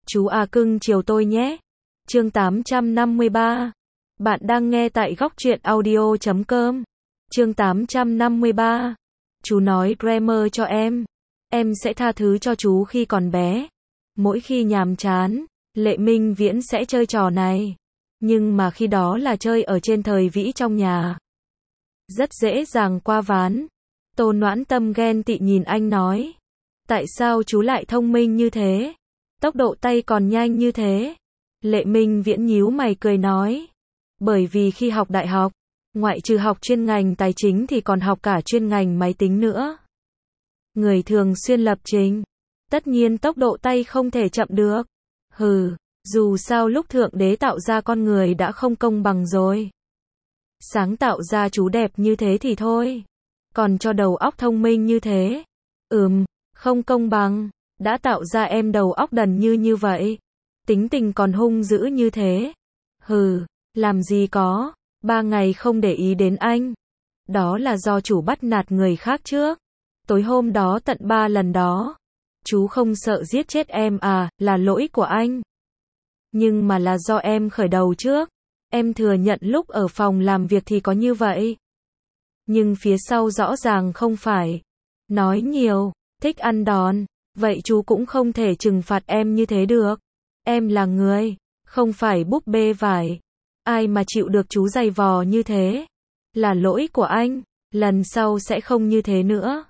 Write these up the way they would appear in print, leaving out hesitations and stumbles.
Chú à cưng chiều tôi nhé. Chương 853. Bạn đang nghe tại góc truyện audio.com. Chương 853. Chú nói grammar cho em. Em sẽ tha thứ cho chú khi còn bé. Mỗi khi nhàm chán, Lệ Minh Viễn sẽ chơi trò này. Nhưng mà khi đó là chơi ở trên thời vĩ trong nhà. Rất dễ dàng qua ván. Tô Noãn Tâm ghen tị nhìn anh nói. Tại sao chú lại thông minh như thế? Tốc độ tay còn nhanh như thế. Lệ Minh Viễn nhíu mày cười nói. Bởi vì khi học đại học, ngoại trừ học chuyên ngành tài chính thì còn học cả chuyên ngành máy tính nữa. Người thường xuyên lập trình. Tất nhiên tốc độ tay không thể chậm được. Dù sao lúc Thượng Đế tạo ra con người đã không công bằng rồi. Sáng tạo ra chú đẹp như thế thì thôi. Còn cho đầu óc thông minh như thế. Không công bằng. Đã tạo ra em đầu óc đần như vậy. Tính tình còn hung dữ như thế. Làm gì có. 3 ngày không để ý đến anh. Đó là do chủ bắt nạt người khác trước. Tối hôm đó tận 3 lần đó. Chú không sợ giết chết em à, là lỗi của anh. Nhưng mà là do em khởi đầu trước. Em thừa nhận lúc ở phòng làm việc thì có như vậy. Nhưng phía sau rõ ràng không phải. Nói nhiều, thích ăn đòn. Vậy chú cũng không thể trừng phạt em như thế được. Em là người, không phải búp bê vải. Ai mà chịu được chú giày vò như thế. Là lỗi của anh. Lần sau sẽ không như thế nữa.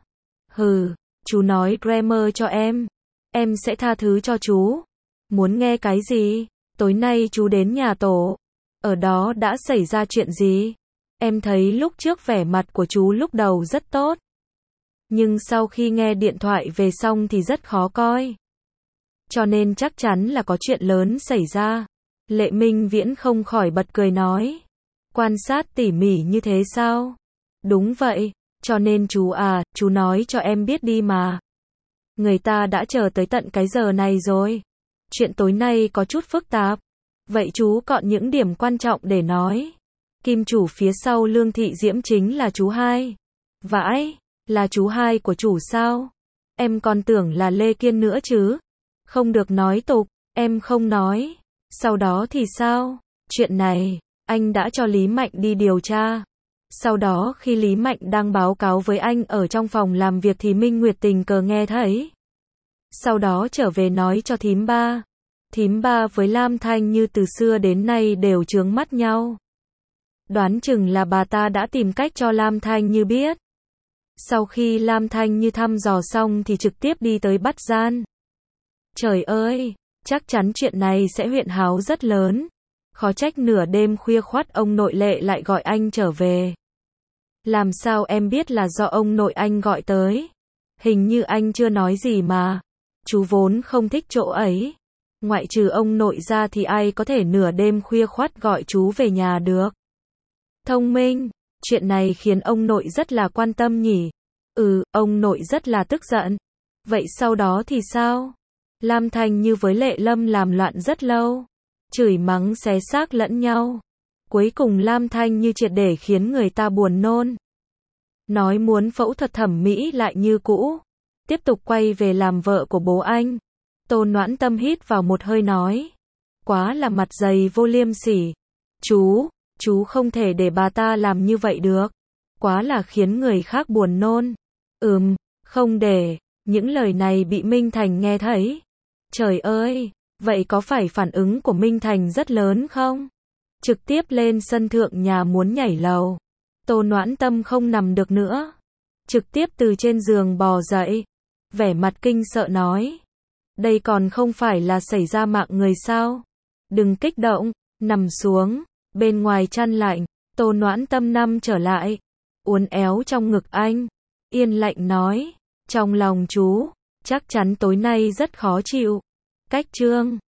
Chú nói grammar cho em. Em sẽ tha thứ cho chú. Muốn nghe cái gì? Tối nay chú đến nhà tổ. Ở đó đã xảy ra chuyện gì? Em thấy lúc trước vẻ mặt của chú lúc đầu rất tốt. Nhưng sau khi nghe điện thoại về xong thì rất khó coi. Cho nên chắc chắn là có chuyện lớn xảy ra. Lệ Minh Viễn không khỏi bật cười nói. Quan sát tỉ mỉ như thế sao? Đúng vậy, cho nên chú nói cho em biết đi mà. Người ta đã chờ tới tận cái giờ này rồi. Chuyện tối nay có chút phức tạp. Vậy chú chọn những điểm quan trọng để nói. Kim chủ phía sau Lương Thị Diễm chính là chú hai. Vãi, là chú hai của chủ sao? Em còn tưởng là Lê Kiên nữa chứ. Không được nói tục, em không nói. Sau đó thì sao? Chuyện này, anh đã cho Lý Mạnh đi điều tra. Sau đó khi Lý Mạnh đang báo cáo với anh ở trong phòng làm việc thì Minh Nguyệt tình cờ nghe thấy. Sau đó trở về nói cho thím ba. Thím ba với Lam Thanh Như từ xưa đến nay đều chướng mắt nhau. Đoán chừng là bà ta đã tìm cách cho Lam Thanh Như biết. Sau khi Lam Thanh Như thăm dò xong thì trực tiếp đi tới bắt gian. Trời ơi, chắc chắn chuyện này sẽ huyễn háo rất lớn. Khó trách nửa đêm khuya khoắt ông nội Lệ lại gọi anh trở về. Làm sao em biết là do ông nội anh gọi tới? Hình như anh chưa nói gì mà. Chú vốn không thích chỗ ấy. Ngoại trừ ông nội ra thì ai có thể nửa đêm khuya khoắt gọi chú về nhà được. Thông minh, chuyện này khiến ông nội rất là quan tâm nhỉ. Ông nội rất là tức giận. Vậy sau đó thì sao? Lam Thanh Như với Lệ Lâm làm loạn rất lâu. Chửi mắng xé xác lẫn nhau. Cuối cùng Lam Thanh Như triệt để khiến người ta buồn nôn. Nói muốn phẫu thuật thẩm mỹ lại như cũ. Tiếp tục quay về làm vợ của bố anh. Tô Noãn Tâm hít vào một hơi nói. Quá là mặt dày vô liêm sỉ. Chú không thể để bà ta làm như vậy được. Quá là khiến người khác buồn nôn. Không để. Những lời này bị Minh Thành nghe thấy. Trời ơi, vậy có phải phản ứng của Minh Thành rất lớn không? Trực tiếp lên sân thượng nhà muốn nhảy lầu. Tô Noãn Tâm không nằm được nữa. Trực tiếp từ trên giường bò dậy. Vẻ mặt kinh sợ nói. Đây còn không phải là xảy ra mạng người sao? Đừng kích động, nằm xuống. Bên ngoài chăn lạnh, Tô Noãn Tâm nằm trở lại. Uốn éo trong ngực anh. Yên lạnh nói. Trong lòng chú, chắc chắn tối nay rất khó chịu. Cách chương